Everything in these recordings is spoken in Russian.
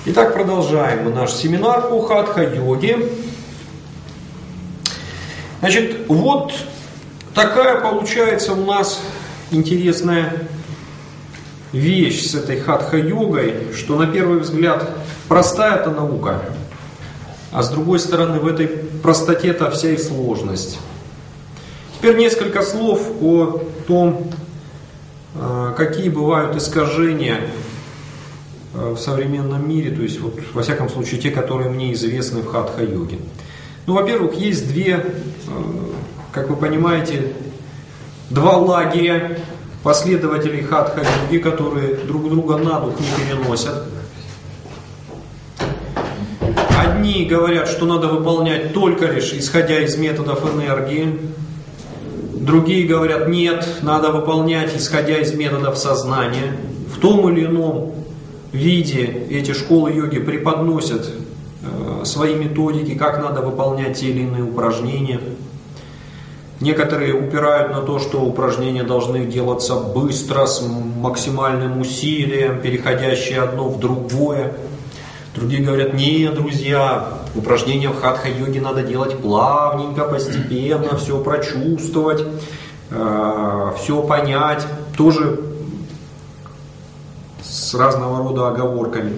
Итак, продолжаем мы наш семинар по хатха-йоге. Значит, вот такая получается у нас интересная вещь с этой хатха-йогой, что на первый взгляд простая эта наука, а с другой стороны в этой простоте-то вся и сложность. Теперь несколько слов о том, какие бывают искажения в современном мире, то есть, вот, во всяком случае, те, которые мне известны в хатха-йоге. Ну, во-первых, есть как вы понимаете, два лагеря последователей хатха-йоги, которые друг друга на дух не переносят. Одни говорят, что надо выполнять только лишь исходя из методов энергии. Другие говорят, нет, надо выполнять исходя из методов сознания. В том или ином виде эти школы йоги преподносят свои методики, как надо выполнять те или иные упражнения. Некоторые упирают на то, что упражнения должны делаться быстро, с максимальным усилием, переходящие одно в другое. Другие говорят, нет, друзья, упражнения в хатха-йоге надо делать плавненько, постепенно, все прочувствовать, все понять. Тоже с разного рода оговорками.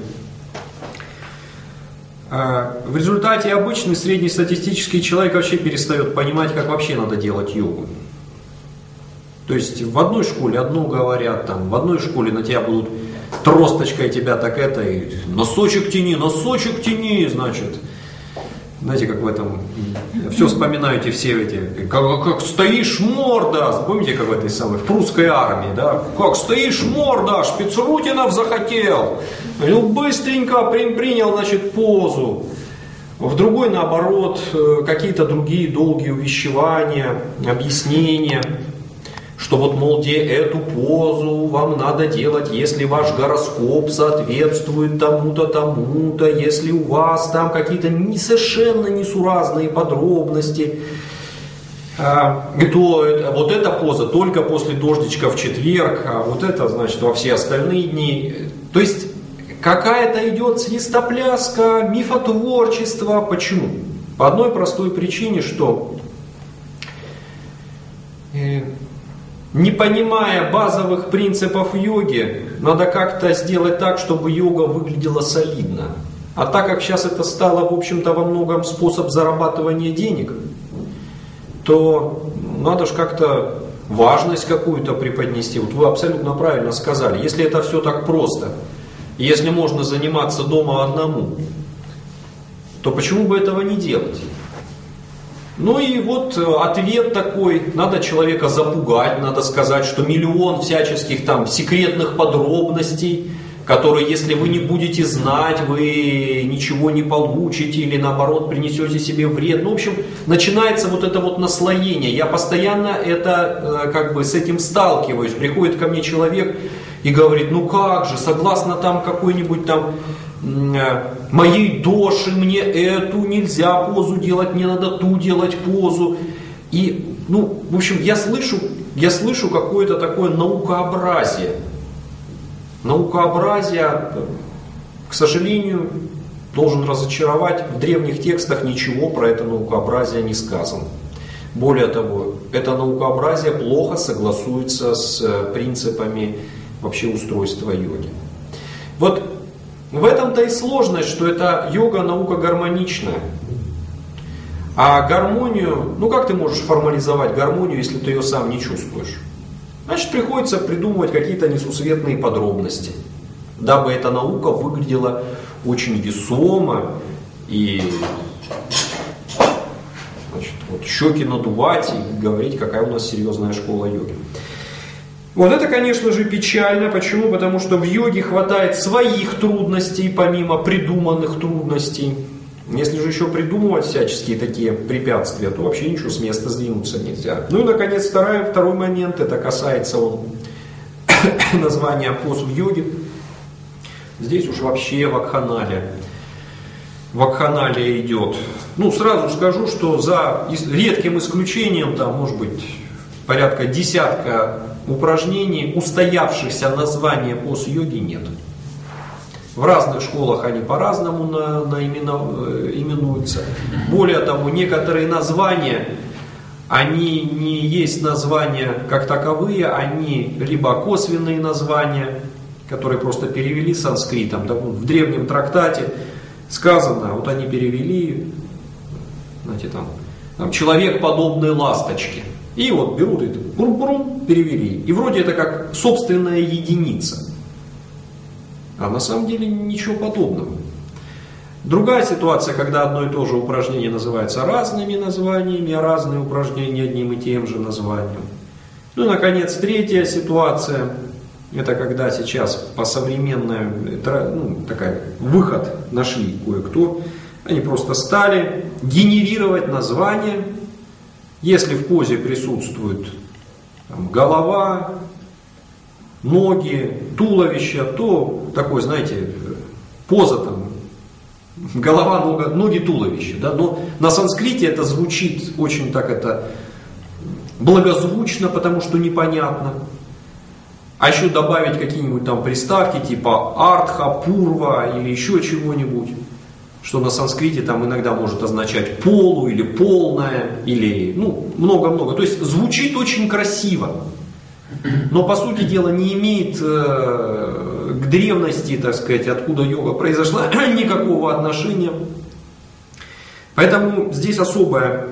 В результате обычный среднестатистический человек вообще перестает понимать, как вообще надо делать йогу. То есть в одной школе одно говорят, там, в одной школе на тебя будут тросточкой тебя так это, и носочек тяни, значит. Знаете, как в этом, все вспоминаете все эти, как стоишь морда, помните, как в этой самой, в прусской армии, да, как стоишь морда, Шпицрутинов захотел, ну быстренько принял, значит, позу. В другой, наоборот, какие-то другие долгие увещевания, объяснения, что вот, мол, эту позу вам надо делать, если ваш гороскоп соответствует тому-то, тому-то, если у вас там какие-то совершенно несуразные подробности, то вот эта поза только после дождичка в четверг, а вот это, значит, во все остальные дни. То есть какая-то идет свистопляска, мифотворчество. Почему? По одной простой причине, что не понимая базовых принципов йоги, надо как-то сделать так, чтобы йога выглядела солидно. А так как сейчас это стало, в общем-то, во многом способ зарабатывания денег, то надо же как-то важность какую-то преподнести. Вот вы абсолютно правильно сказали. Если это все так просто, если можно заниматься дома одному, то почему бы этого не делать? Ну и вот ответ такой, надо человека запугать, надо сказать, что миллион всяческих там секретных подробностей, которые, если вы не будете знать, вы ничего не получите или наоборот принесете себе вред. Ну, в общем, начинается вот это вот наслоение. Я постоянно с этим сталкиваюсь. Приходит ко мне человек и говорит, ну как же, согласно там какой-нибудь там моей доши, мне эту нельзя позу делать, мне надо ту делать позу. И, ну, в общем, я слышу какое-то такое наукообразие. Наукообразие, к сожалению, должен разочаровать, в древних текстах ничего про это наукообразие не сказано. Более того, это наукообразие плохо согласуется с принципами вообще устройства йоги. Вот в этом-то и сложность, что это йога наука гармоничная. А гармонию, ну как ты можешь формализовать гармонию, если ты ее сам не чувствуешь? Значит, приходится придумывать какие-то несусветные подробности, дабы эта наука выглядела очень весомо и, значит, вот щеки надувать и говорить, какая у нас серьезная школа йоги. Вот это, конечно же, печально. Почему? Потому что в йоге хватает своих трудностей, помимо придуманных трудностей. Если же еще придумывать всяческие такие препятствия, то вообще ничего с места сдвинуться нельзя. Ну и, наконец, второй момент. Это касается названия поз в йоге. Здесь уж вообще вакханалия. Вакханалия идет. Ну, сразу скажу, что за редким исключением, там, может быть, порядка десятка упражнений, устоявшихся названия поз йоги нет. В разных школах они по-разному именуются. Более того, некоторые названия, они не есть названия как таковые, они либо косвенные названия, которые просто перевели с санскритом. В древнем трактате сказано, вот они перевели, знаете, там человек подобные ласточки. И вот берут и бурм-бурм, перевели. И вроде это как собственная единица. А на самом деле ничего подобного. Другая ситуация, когда одно и то же упражнение называется разными названиями, а разные упражнения одним и тем же названием. Ну и, наконец, третья ситуация, это когда сейчас по современной, выход нашли кое-кто, они просто стали генерировать названия, если в позе присутствует голова, ноги, туловище, то такой, знаете, поза голова, ноги, туловище. Да? Но на санскрите это звучит очень так благозвучно, потому что непонятно. А еще добавить какие-нибудь там приставки типа артха, пурва или еще чего-нибудь, что на санскрите там иногда может означать полу или полное, или много-много. То есть звучит очень красиво. Но, по сути дела, не имеет к древности, так сказать, откуда йога произошла, никакого отношения. Поэтому здесь особая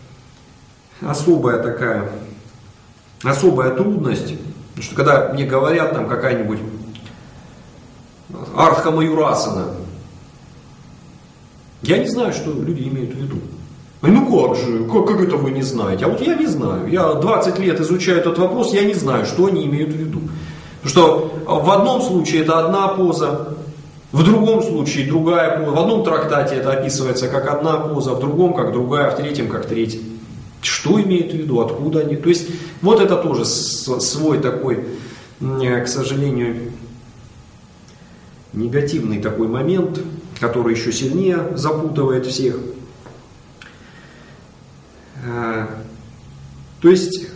трудность, что когда мне говорят там какая-нибудь Артха Маюрасана, я не знаю, что люди имеют в виду. Ну как же, как это вы не знаете? А вот я не знаю. Я 20 лет изучаю этот вопрос, я не знаю, что они имеют в виду. Потому что в одном случае это одна поза, в другом случае другая поза. В одном трактате это описывается как одна поза, в другом как другая, в третьем как третья. Что имеют в виду, откуда они? То есть вот это тоже свой такой, к сожалению, негативный такой момент, который еще сильнее запутывает всех. То есть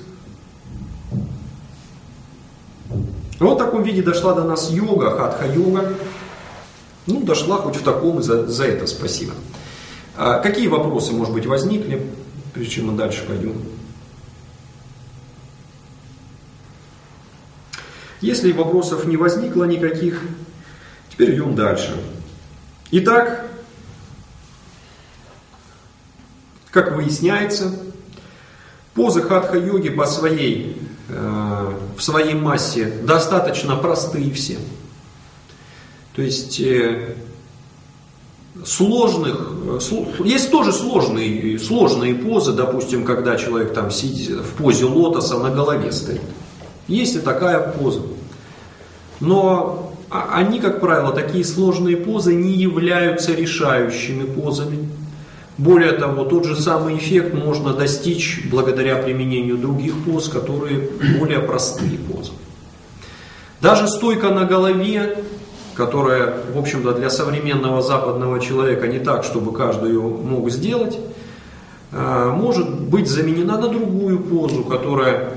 вот в таком виде дошла до нас йога, хатха-йога. Ну, дошла хоть в таком, и за это спасибо. Какие вопросы, может быть, возникли, прежде чем мы дальше пойдем? Если вопросов не возникло никаких, теперь идем дальше. Итак, как выясняется, позы хатха-йоги в своей массе достаточно простые все. То есть есть тоже сложные позы, допустим, когда человек там сидит в позе лотоса, на голове стоит. Есть и такая поза. Но они, как правило, такие сложные позы не являются решающими позами. Более того, тот же самый эффект можно достичь благодаря применению других поз, которые более простые позы. Даже стойка на голове, которая, в общем-то, для современного западного человека не так, чтобы каждый ее мог сделать, может быть заменена на другую позу, которая,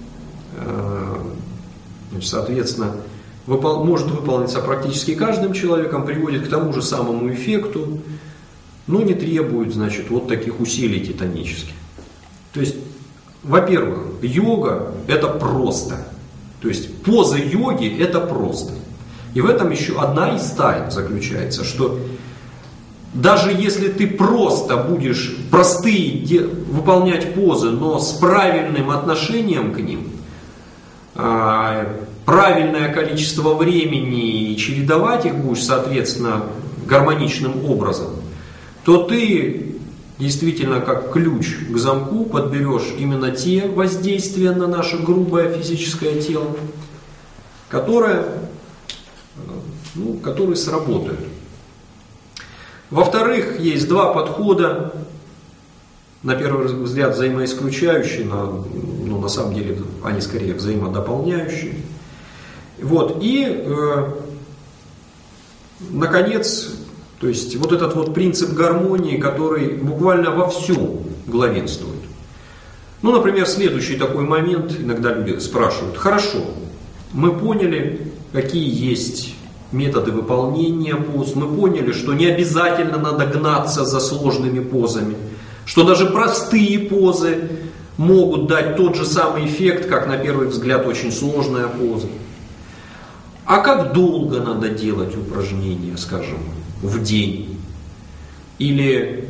соответственно, может выполниться практически каждым человеком, приводит к тому же самому эффекту, но не требует, значит, вот таких усилий титанических. То есть, во-первых, йога – это просто. То есть, поза йоги – это просто. И в этом еще одна из тайн заключается, что даже если ты просто будешь простые выполнять позы, но с правильным отношением к ним, правильное количество времени и чередовать их будешь, соответственно, гармоничным образом, то ты действительно как ключ к замку подберешь именно те воздействия на наше грубое физическое тело, которые сработают. Во-вторых, есть два подхода, на первый взгляд взаимоисключающие, но на самом деле они скорее взаимодополняющие. Вот. И, наконец, то есть вот этот вот принцип гармонии, который буквально во всем главенствует. Ну, например, следующий такой момент, иногда люди спрашивают: хорошо, мы поняли, какие есть методы выполнения поз. Мы поняли, что не обязательно надо гнаться за сложными позами, что даже простые позы могут дать тот же самый эффект, как на первый взгляд очень сложная поза. А как долго надо делать упражнения, скажем, в день? Или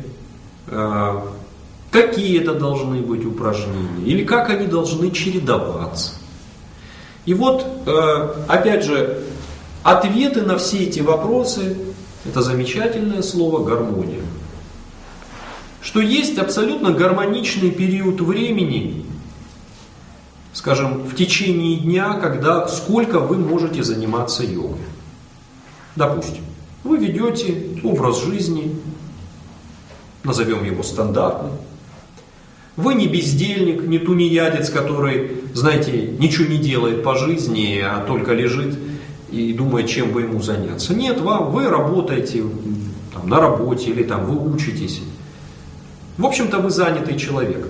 какие это должны быть упражнения? Или как они должны чередоваться? И вот, опять же, ответы на все эти вопросы – это замечательное слово «гармония». Что есть абсолютно гармоничный период времени, скажем, в течение дня, когда сколько вы можете заниматься йогой. Допустим, вы ведете образ жизни, назовем его стандартным. Вы не бездельник, не тунеядец, который, знаете, ничего не делает по жизни, а только лежит и думает, чем бы ему заняться. Нет, вы работаете там, на работе или там, вы учитесь. В общем-то, вы занятый человек.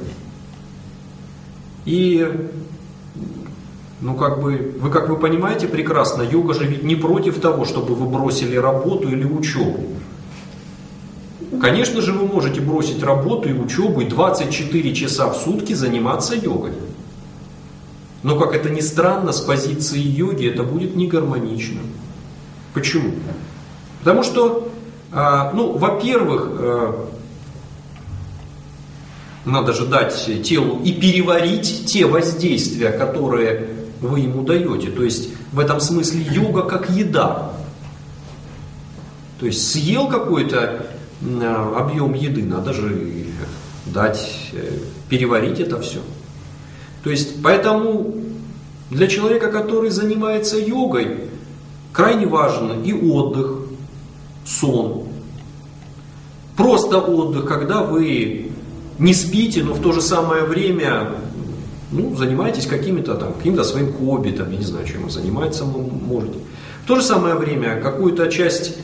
И, вы, как вы понимаете прекрасно, йога же ведь не против того, чтобы вы бросили работу или учебу. Конечно же, вы можете бросить работу и учебу и 24 часа в сутки заниматься йогой. Но, как это ни странно, с позиции йоги это будет не гармонично. Почему? Потому что, во-первых, надо же дать телу и переварить те воздействия, которые вы ему даете. То есть, в этом смысле йога как еда. То есть, съел какой-то объем еды, надо же дать, переварить это все. То есть, поэтому для человека, который занимается йогой, крайне важен и отдых, сон. Просто отдых, когда вы не спите, но в то же самое время занимаетесь каким-то своим хобби, я не знаю, чем вы занимаетесь, можете. В то же самое время какую-то часть,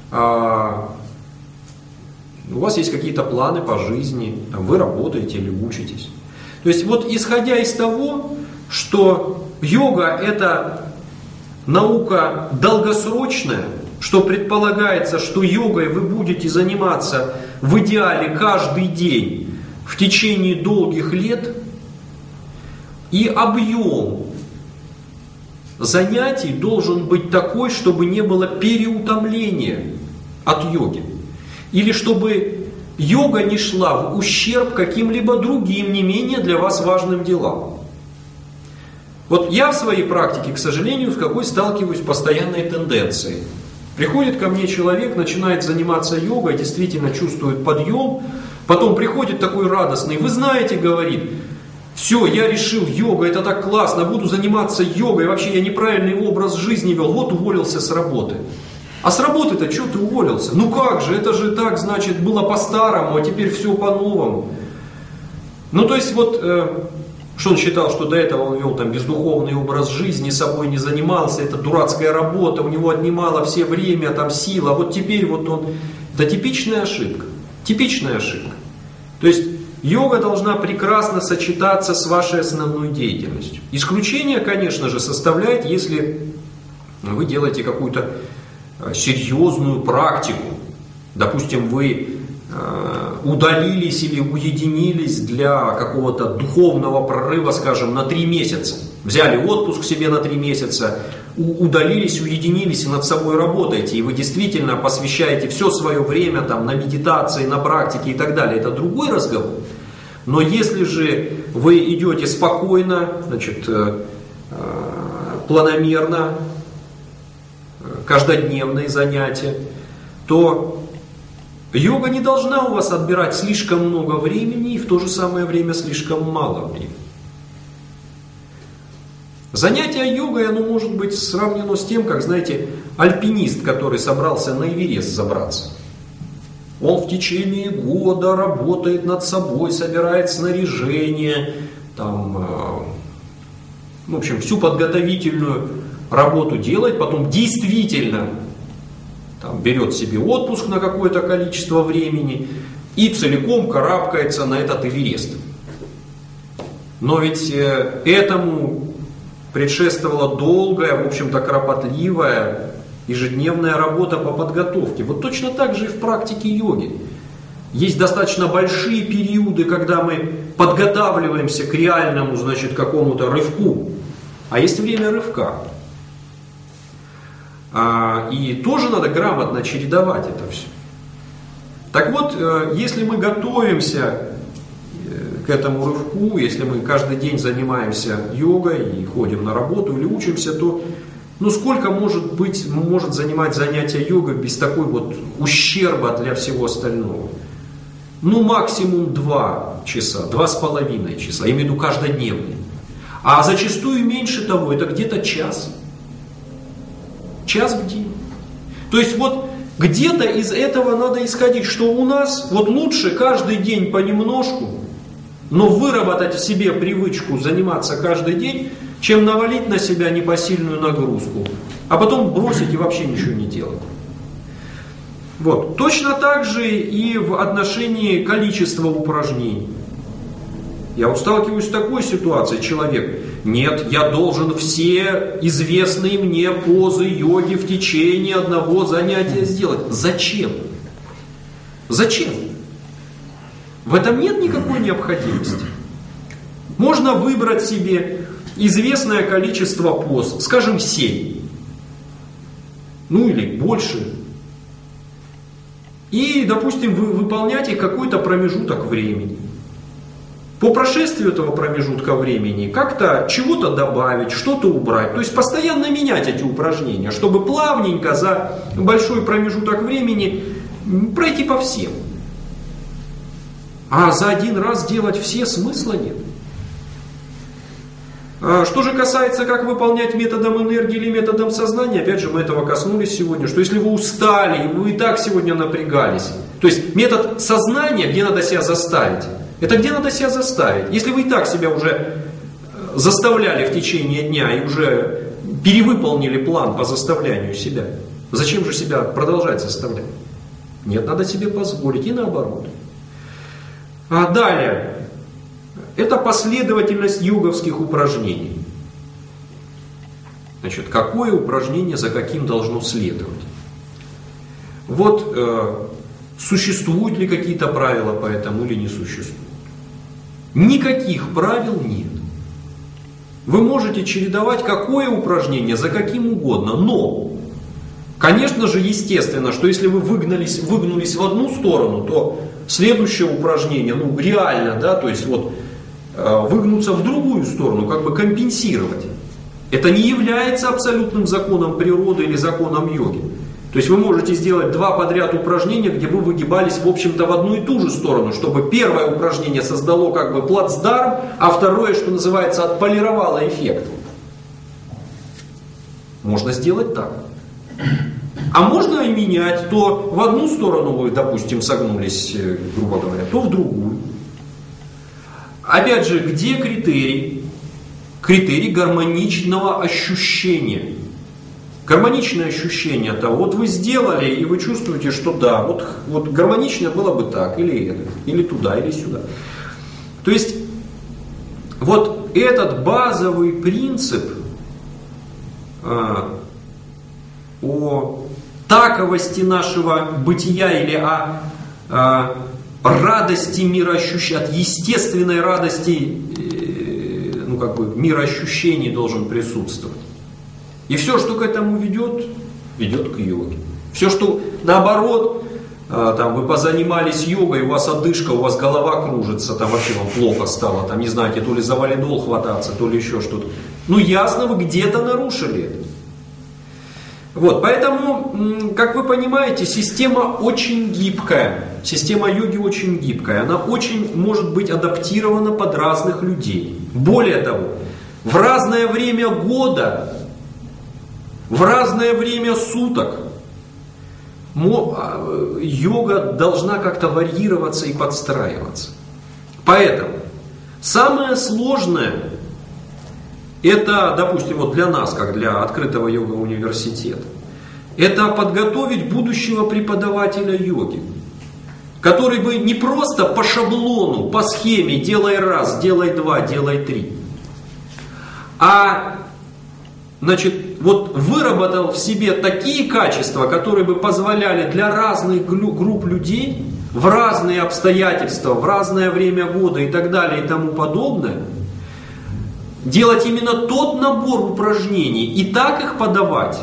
у вас есть какие-то планы по жизни, вы работаете или учитесь. То есть вот исходя из того, что йога это наука долгосрочная, что предполагается, что йогой вы будете заниматься в идеале каждый день в течение долгих лет, и объем занятий должен быть такой, чтобы не было переутомления от йоги. Или чтобы йога не шла в ущерб каким-либо другим, не менее для вас важным делам. Вот я в своей практике, к сожалению, с какой сталкиваюсь постоянной тенденцией. Приходит ко мне человек, начинает заниматься йогой, действительно чувствует подъем, потом приходит такой радостный, вы знаете, говорит, все, я решил, йога, это так классно, буду заниматься йогой, вообще я неправильный образ жизни вел, вот уволился с работы. А с работы-то что ты уволился? Ну как же, это же так, значит, было по-старому, а теперь все по-новому. То есть что он считал, что до этого он вел бездуховный образ жизни, собой не занимался, это дурацкая работа, у него отнимало все время, сила, а вот теперь он... Это типичная ошибка. Типичная ошибка. То есть йога должна прекрасно сочетаться с вашей основной деятельностью. Исключение, конечно же, составляет, если вы делаете какую-то серьезную практику. Допустим, вы удалились или уединились для какого-то духовного прорыва, скажем, на 3 месяца. Взяли отпуск себе на 3 месяца, удалились, уединились и над собой работаете. И вы действительно посвящаете все свое время на медитации, на практике и так далее. Это другой разговор. Но если же вы идете спокойно, планомерно, каждодневные занятия, то йога не должна у вас отбирать слишком много времени и в то же самое время слишком мало времени. Занятие йогой, оно может быть сравнено с тем, как, знаете, альпинист, который собрался на Эверест забраться. Он в течение года работает над собой, собирает снаряжение, всю подготовительную работу делает, потом действительно берет себе отпуск на какое-то количество времени и целиком карабкается на этот Эверест. Но ведь этому предшествовала долгая, в общем-то, кропотливая ежедневная работа по подготовке. Вот точно так же и в практике йоги. Есть достаточно большие периоды, когда мы подготавливаемся к реальному, значит, какому-то рывку. А есть время рывка. И тоже надо грамотно чередовать это все. Так вот, если мы готовимся к этому рывку, если мы каждый день занимаемся йогой и ходим на работу или учимся, то сколько может занимать занятие йогой без такой вот ущерба для всего остального? Максимум 2 часа, 2,5 часа, я имею в виду каждодневный. А зачастую меньше того, это где-то час. Час в день. То есть вот где-то из этого надо исходить, что у нас вот лучше каждый день понемножку, но выработать в себе привычку заниматься каждый день, чем навалить на себя непосильную нагрузку, а потом бросить и вообще ничего не делать. Вот. Точно так же и в отношении количества упражнений. Я вот сталкиваюсь с такой ситуацией, человек: нет, я должен все известные мне позы йоги в течение одного занятия сделать. Зачем? Зачем? В этом нет никакой необходимости. Можно выбрать себе известное количество поз, скажем, 7. Или больше. И, допустим, вы выполнять их какой-то промежуток времени. По прошествию этого промежутка времени как-то чего-то добавить, что-то убрать. То есть постоянно менять эти упражнения, чтобы плавненько за большой промежуток времени пройти по всем. А за один раз делать все смысла нет. Что же касается, как выполнять методом энергии или методом сознания, опять же, мы этого коснулись сегодня, что если вы устали, и вы и так сегодня напрягались, то есть метод сознания, где надо себя заставить, это где надо себя заставить. Если вы и так себя уже заставляли в течение дня и уже перевыполнили план по заставлянию себя, зачем же себя продолжать заставлять? Нет, надо себе позволить, и наоборот. Далее. Это последовательность йоговских упражнений. Значит, какое упражнение за каким должно следовать? Вот существуют ли какие-то правила по этому или не существуют? Никаких правил нет. Вы можете чередовать какое упражнение за каким угодно, но, конечно же, естественно, что если вы выгнулись в одну сторону, то следующее упражнение, реально, да, то есть вот выгнуться в другую сторону, как бы компенсировать. Это не является абсолютным законом природы или законом йоги. То есть вы можете сделать 2 подряд упражнения, где вы выгибались, в общем-то, в одну и ту же сторону, чтобы первое упражнение создало как бы плацдарм, а второе, что называется, отполировало эффект. Можно сделать так. А можно и менять, то в одну сторону вы, допустим, согнулись, грубо говоря, то в другую. Опять же, где критерий? Критерий гармоничного ощущения. Гармоничное ощущение того, вот вы сделали, и вы чувствуете, что да, вот гармонично было бы так, или это, или туда, или сюда. То есть, вот этот базовый принцип о таковости нашего бытия или о радости мироощущения, от естественной радости, мироощущений должен присутствовать. И все, что к этому ведет к йоге. Все, что наоборот, вы позанимались йогой, у вас одышка, у вас голова кружится, вообще вам плохо стало, не знаете, то ли за валидол хвататься, то ли еще что-то. Ясно, вы где-то нарушили это. Вот, поэтому, как вы понимаете, система очень гибкая. Система йоги очень гибкая. Она очень может быть адаптирована под разных людей. Более того, в разное время года, в разное время суток йога должна как-то варьироваться и подстраиваться. Поэтому самое сложное это, допустим, для нас, как для открытого йога-университета, это подготовить будущего преподавателя йоги, который бы не просто по шаблону, по схеме делай раз, делай два, делай три, а значит, вот выработал в себе такие качества, которые бы позволяли для разных групп людей в разные обстоятельства, в разное время года и так далее и тому подобное, делать именно тот набор упражнений и так их подавать,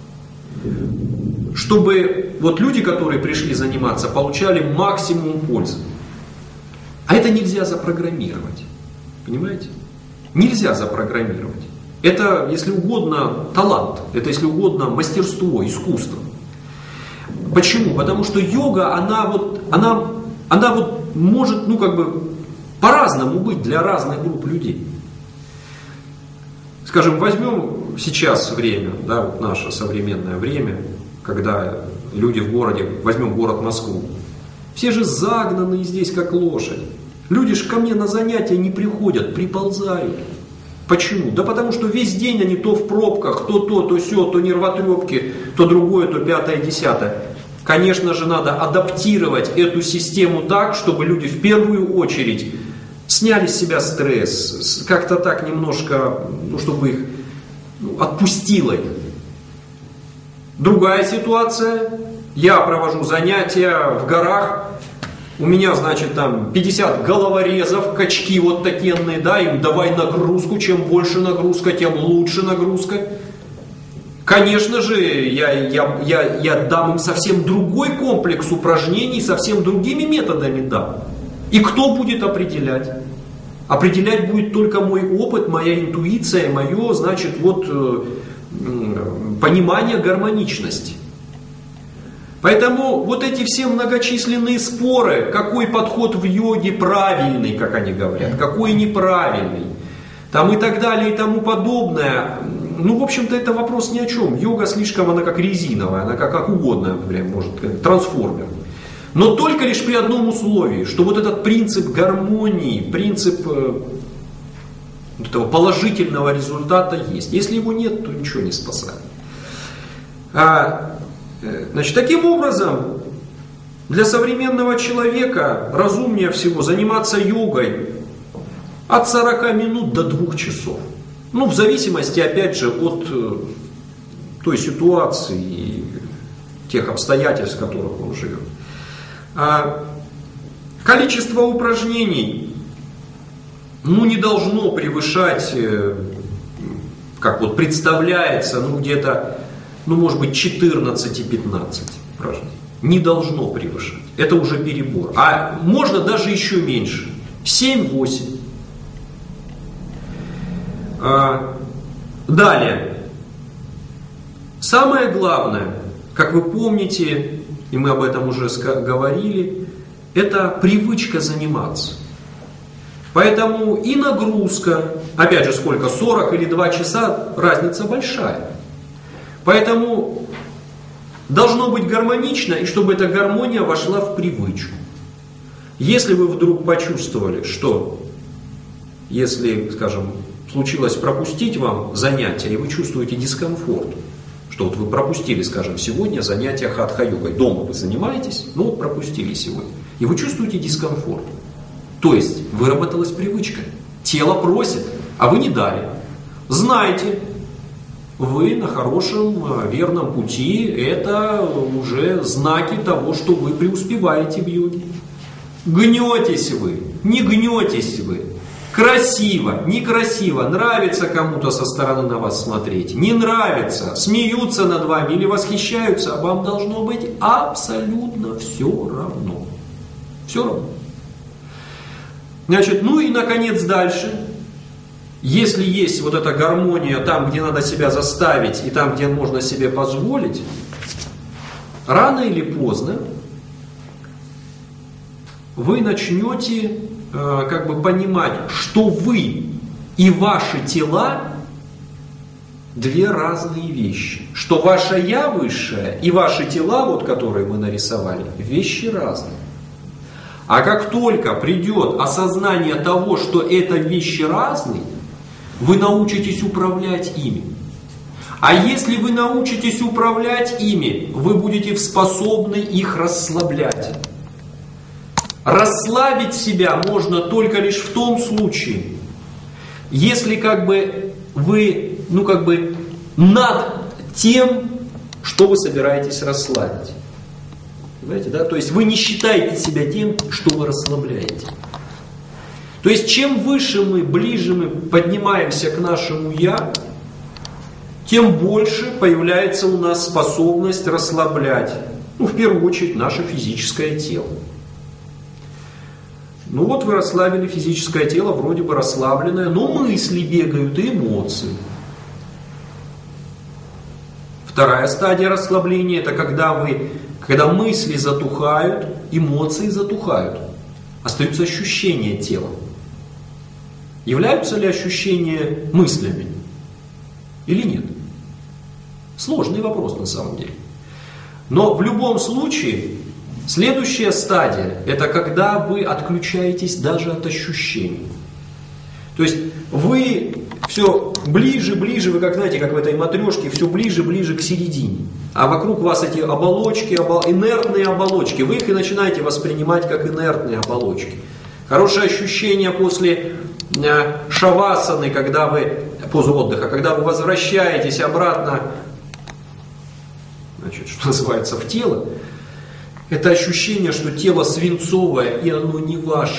чтобы вот люди, которые пришли заниматься, получали максимум пользы. А это нельзя запрограммировать. Понимаете? Нельзя запрограммировать. Это, если угодно, талант. Это, если угодно, мастерство, искусство. Почему? Потому что йога, она может, по-разному быть для разных групп людей. Скажем, возьмем сейчас время, да, вот наше современное время, когда люди в городе, возьмем город Москву, все же загнанные здесь как лошади. Люди ж ко мне на занятия не приходят, приползают. Почему? Да потому что весь день они то в пробках, то сё, то нервотрепки, то другое, то пятое, десятое. Конечно же, надо адаптировать эту систему так, чтобы люди в первую очередь сняли с себя стресс, как-то так немножко, чтобы их отпустило их. Другая ситуация. Я провожу занятия в горах. У меня, значит, там 50 головорезов, качки вот такенные, да, им давай нагрузку, чем больше нагрузка, тем лучше нагрузка. Конечно же, я дам им совсем другой комплекс упражнений, совсем другими методами дам. И кто будет определять? Определять будет только мой опыт, моя интуиция, мое, значит, понимание гармоничности. Поэтому вот эти все многочисленные споры, какой подход в йоге правильный, как они говорят, какой неправильный, там и так далее и тому подобное, в общем-то, это вопрос ни о чем. Йога слишком, она как резиновая, она как угодно, например, может, как трансформер. Но только лишь при одном условии, что вот этот принцип гармонии, принцип этого положительного результата есть. Если его нет, то ничего не спасает. Значит, таким образом, для современного человека разумнее всего заниматься йогой от 40 минут до 2 часов. В зависимости, опять же, от той ситуации и тех обстоятельств, в которых он живет. Количество упражнений не должно превышать, как вот представляется, где-то, может быть, 14 и 15 упражнений. Не должно превышать. Это уже перебор. А можно даже еще меньше. 7-8. Далее. Самое главное, как вы помните, и мы об этом уже говорили, это привычка заниматься. Поэтому и нагрузка, опять же сколько, 40 или 2 часа, разница большая. Поэтому должно быть гармонично, и чтобы эта гармония вошла в привычку. Если вы вдруг почувствовали, что, если, скажем, случилось пропустить вам занятия, и вы чувствуете дискомфорт, что вот вы пропустили, скажем, сегодня занятия хатха-йогой, дома вы занимаетесь, пропустили сегодня, и вы чувствуете дискомфорт. То есть выработалась привычка. Тело просит, а вы не дали. Знайте, вы на хорошем, верном пути, это уже знаки того, что вы преуспеваете в йоге. Гнетесь вы, не гнетесь вы. Красиво, некрасиво, нравится кому-то со стороны на вас смотреть, не нравится, смеются над вами или восхищаются, а вам должно быть абсолютно все равно. Все равно. Значит, и наконец дальше. Если есть вот эта гармония там, где надо себя заставить, и там, где можно себе позволить, рано или поздно вы начнете понимать, что вы и ваши тела две разные вещи. Что ваше «я» высшее и ваши тела, которые мы нарисовали, вещи разные. А как только придет осознание того, что это вещи разные, вы научитесь управлять ими. А если вы научитесь управлять ими, вы будете способны их расслаблять. Расслабить себя можно только лишь в том случае, если вы над тем, что вы собираетесь расслабить. Понимаете, да? То есть вы не считаете себя тем, что вы расслабляете. То есть чем выше мы, ближе мы поднимаемся к нашему «я», тем больше появляется у нас способность расслаблять, в первую очередь, наше физическое тело. Ну вот вы расслабили физическое тело, вроде бы расслабленное, но мысли бегают и эмоции. Вторая стадия расслабления – это когда мысли затухают, эмоции затухают, остаются ощущения тела. Являются ли ощущения мыслями или нет? Сложный вопрос на самом деле. Но в любом случае, следующая стадия – это когда вы отключаетесь даже от ощущений. То есть вы все ближе, вы как знаете, как в этой матрешке, все ближе к середине. А вокруг вас эти оболочки, инертные оболочки, вы их и начинаете воспринимать как инертные оболочки. Хорошее ощущение после шавасаны, позу отдыха, когда вы возвращаетесь обратно, что называется, в тело, это ощущение, что тело свинцовое и оно не ваше.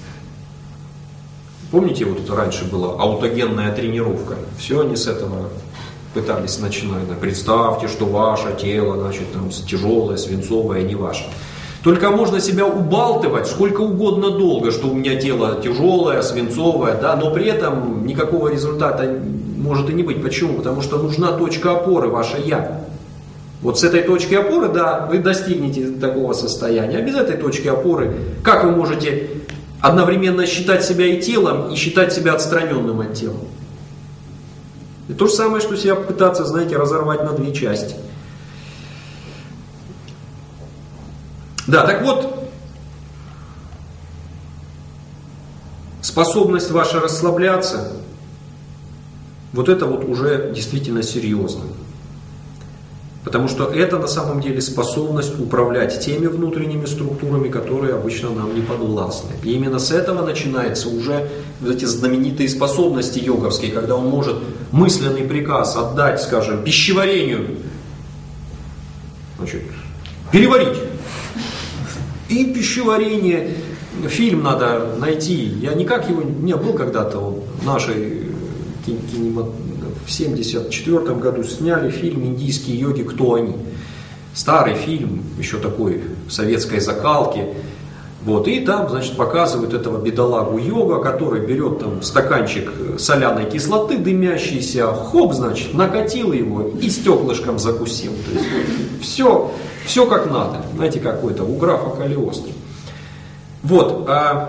Помните, вот это раньше была аутогенная тренировка? Все они с этого пытались начинать. Представьте, что ваше тело, тяжелое, свинцовое, не ваше. Только можно себя убалтывать сколько угодно долго, что у меня тело тяжелое, свинцовое, да, но при этом никакого результата может и не быть. Почему? Потому что нужна точка опоры, ваше «я». Вот с этой точки опоры, да, вы достигнете такого состояния. А без этой точки опоры, как вы можете одновременно считать себя и телом, и считать себя отстраненным от тела? И то же самое, что себя пытаться, разорвать на две части. Да, так вот, способность ваша расслабляться, вот это вот уже действительно серьезно. Потому что это на самом деле способность управлять теми внутренними структурами, которые обычно нам не подвластны. И именно с этого начинаются уже вот эти знаменитые способности йоговские, когда он может мысленный приказ отдать, скажем, пищеварению, переварить. И пищеварение, фильм надо найти, я никак его, не был когда-то, нашей в 1974 году сняли фильм «Индийские йоги. Кто они?». Старый фильм, еще такой, советской закалки. Вот, и там, показывают этого бедолагу йога, который берет стаканчик соляной кислоты дымящийся, накатил его и стеклышком закусил. То есть, все как надо. Знаете, какой-то у графа Калиостро. Вот,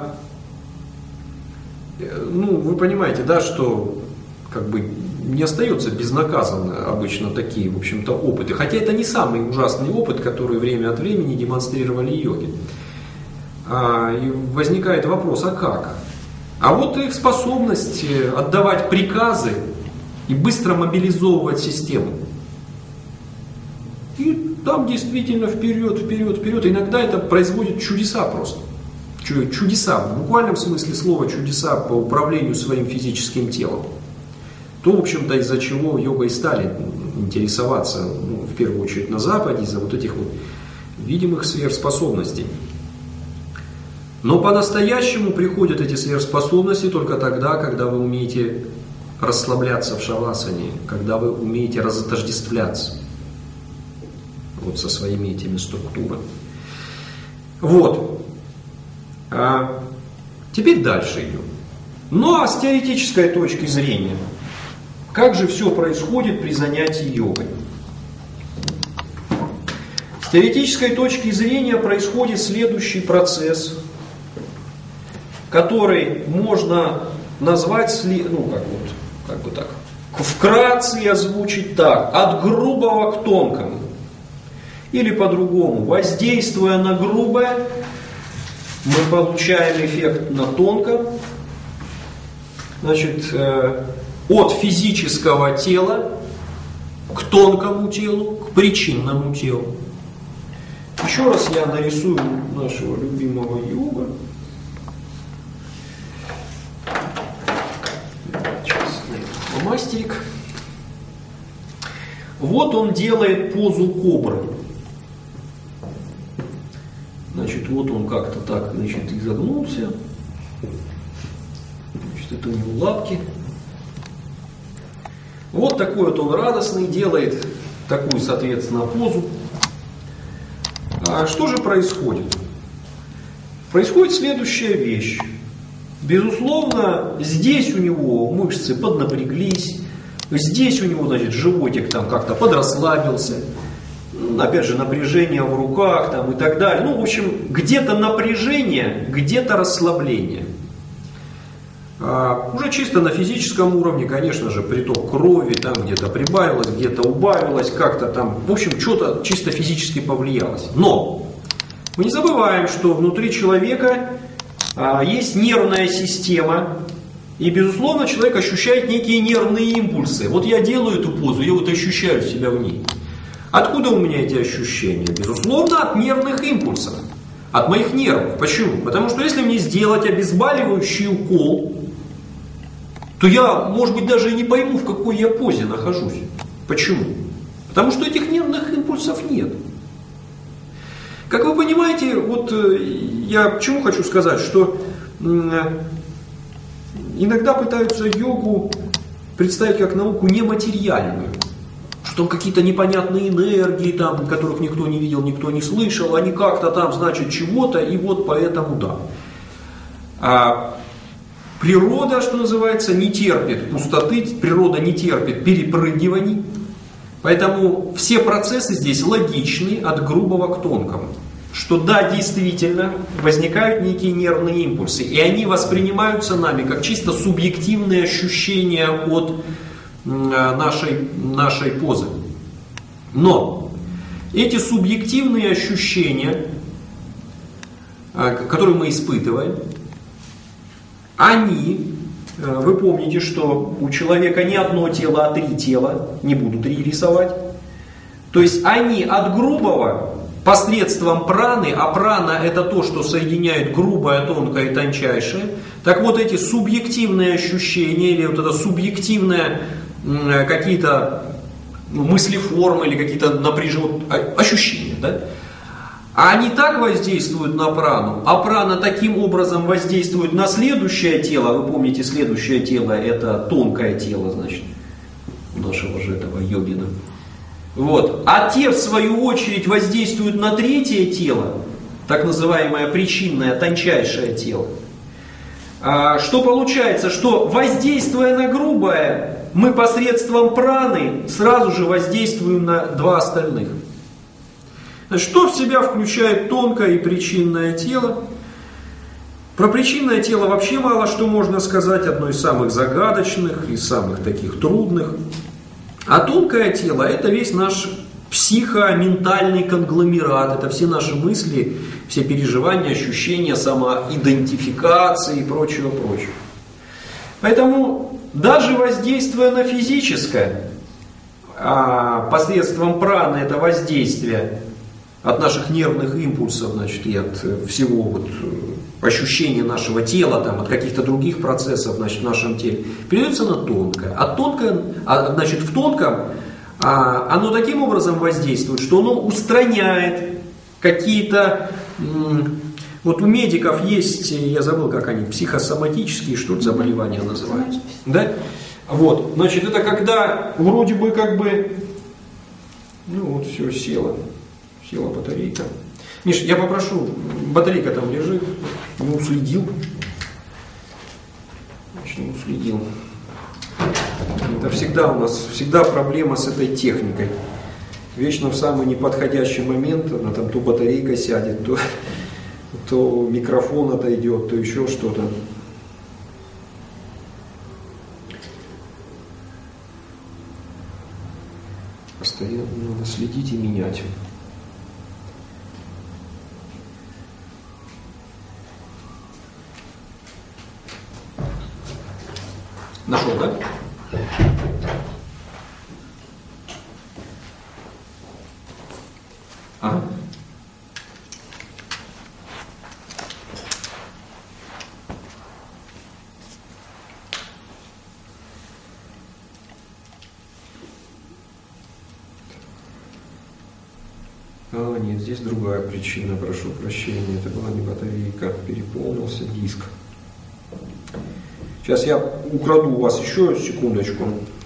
вы понимаете, да, что не остается безнаказанно обычно такие, в общем-то, опыты. Хотя это не самый ужасный опыт, который время от времени демонстрировали йоги. И возникает вопрос, а как? А вот их способность отдавать приказы и быстро мобилизовывать систему. И там действительно вперед. Иногда это производит чудеса просто. Чудеса, в буквальном смысле слова чудеса по управлению своим физическим телом. То, в общем-то, из-за чего йогой стали интересоваться, в первую очередь на Западе, из-за вот этих вот видимых сверхспособностей. Но по-настоящему приходят эти сверхспособности только тогда, когда вы умеете расслабляться в шавасане, когда вы умеете разотождествляться вот со своими этими структурами. Вот. Теперь дальше идем. Ну а с теоретической точки зрения, как же все происходит при занятии йогой? С теоретической точки зрения происходит следующий процесс, который можно назвать, вкратце и озвучить так: от грубого к тонкому. Или по-другому, воздействуя на грубое, мы получаем эффект на тонком. Значит, от физического тела к тонкому телу, к причинному телу. Еще раз я нарисую нашего любимого йога. Мастерик. Вот он делает позу кобры. Значит, вот он как-то так, значит, изогнулся. Значит, это у него лапки. Вот такой вот он радостный, делает такую, соответственно, позу. А что же происходит? Происходит следующая вещь. Безусловно, здесь у него мышцы поднапряглись, здесь у него, значит, животик там как-то подрасслабился, опять же, напряжение в руках там и так далее. Ну, в общем, где-то напряжение, где-то расслабление. Уже чисто на физическом уровне, конечно же, приток крови там где-то прибавилось, где-то убавилось, как-то там, в общем, что-то чисто физически повлиялось. Но мы не забываем, что внутри человека есть нервная система, и, безусловно, человек ощущает некие нервные импульсы. Вот я делаю эту позу, я вот ощущаю себя в ней. Откуда у меня эти ощущения? Безусловно, от нервных импульсов, от моих нервов. Почему? Потому что если мне сделать обезболивающий укол, то я, может быть, даже и не пойму, в какой я позе нахожусь. Почему? Потому что этих нервных импульсов нет. Как вы понимаете, вот я почему хочу сказать, что иногда пытаются йогу представить как науку нематериальную, что там какие-то непонятные энергии, там, которых никто не видел, никто не слышал, они как-то там значат чего-то, и вот поэтому да. Природа, что называется, не терпит пустоты, природа не терпит перепрыгиваний, поэтому все процессы здесь логичны от грубого к тонкому. Что да, действительно, возникают некие нервные импульсы, и они воспринимаются нами как чисто субъективные ощущения от нашей позы. Но эти субъективные ощущения, которые мы испытываем, они, вы помните, что у человека не одно тело, а 3 тела, не буду 3 рисовать, то есть они от грубого посредством праны, а прана это то, что соединяет грубое, тонкое и тончайшее, так вот эти субъективные ощущения или вот это субъективные какие-то мыслеформы или какие-то напряженные ощущения, да? А они так воздействуют на прану, а прана таким образом воздействует на следующее тело. Вы помните, следующее тело это тонкое тело, значит, нашего же этого йогина. Вот. А те, в свою очередь, воздействуют на третье тело, так называемое причинное, тончайшее тело. Что получается? Что воздействуя на грубое, мы посредством праны сразу же воздействуем на 2 остальных. Значит, что в себя включает тонкое и причинное тело? Про причинное тело вообще мало что можно сказать, одно из самых загадочных и самых таких трудных. А тонкое тело это весь наш психоментальный конгломерат, это все наши мысли, все переживания, ощущения, самоидентификации и прочего. Поэтому даже воздействуя на физическое, посредством праны это воздействие от наших нервных импульсов, значит, и от всего вот ощущения нашего тела, там, от каких-то других процессов, значит, в нашем теле, передается на тонкое. А тонкое, значит, в тонком оно таким образом воздействует, что оно устраняет какие-то... Вот у медиков есть, я забыл, как они, психосоматические, что-то заболевания называются. Да? Вот, значит, это когда вроде бы как бы, ну вот все, села батарейка. Миш, я попрошу, батарейка там лежит, не уследил. Значит, не уследил. Это всегда у нас, проблема с этой техникой. Вечно в самый неподходящий момент, она там то батарейка сядет, то микрофон отойдет, то еще что-то. Постоянно надо следить и менять. Нашел, да? Ага. А, нет, здесь другая причина, прошу прощения. Это была не батарейка, переполнился диск. Сейчас я украду у вас еще секундочку.